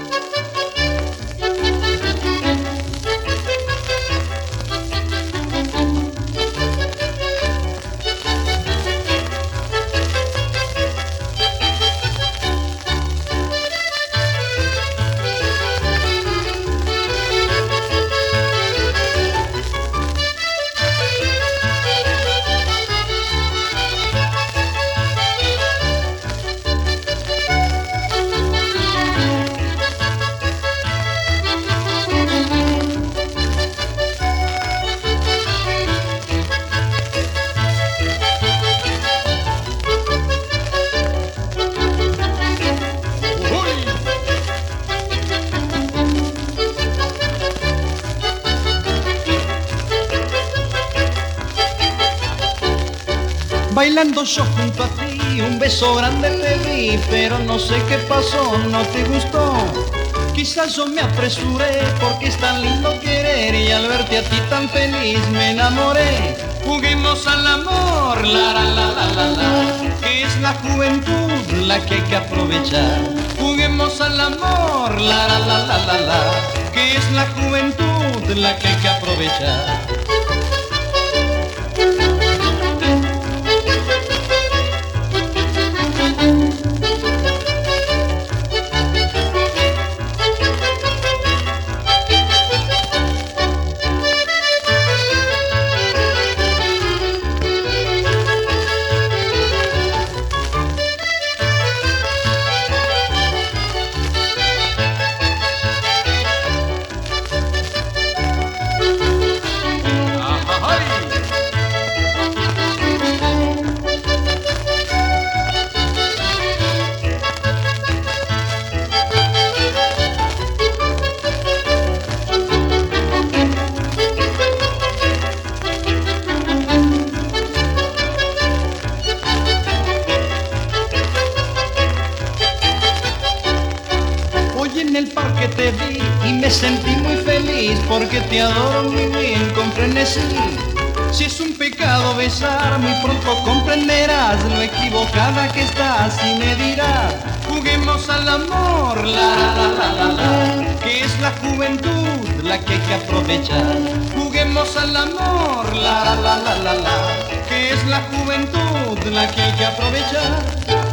Bailando yo junto a ti, un beso grande te di, pero no sé qué pasó, no te gustó. Quizás yo me apresuré porque es tan lindo querer y al verte a ti tan feliz me enamoré. Juguemos al amor, la la la la la la, que es la juventud la que hay que aprovechar. Juguemos al amor, la la la la la la, que es la juventud la que hay que aprovechar. En el parque te vi y me sentí muy feliz porque te adoro muy bien con frenesí. Si es un pecado besar, muy pronto comprenderás lo equivocada que estás y me dirás: juguemos al amor, la la la la la, que es la juventud la que hay que aprovechar. Juguemos al amor, la la la la la, que es la juventud la que hay que aprovechar.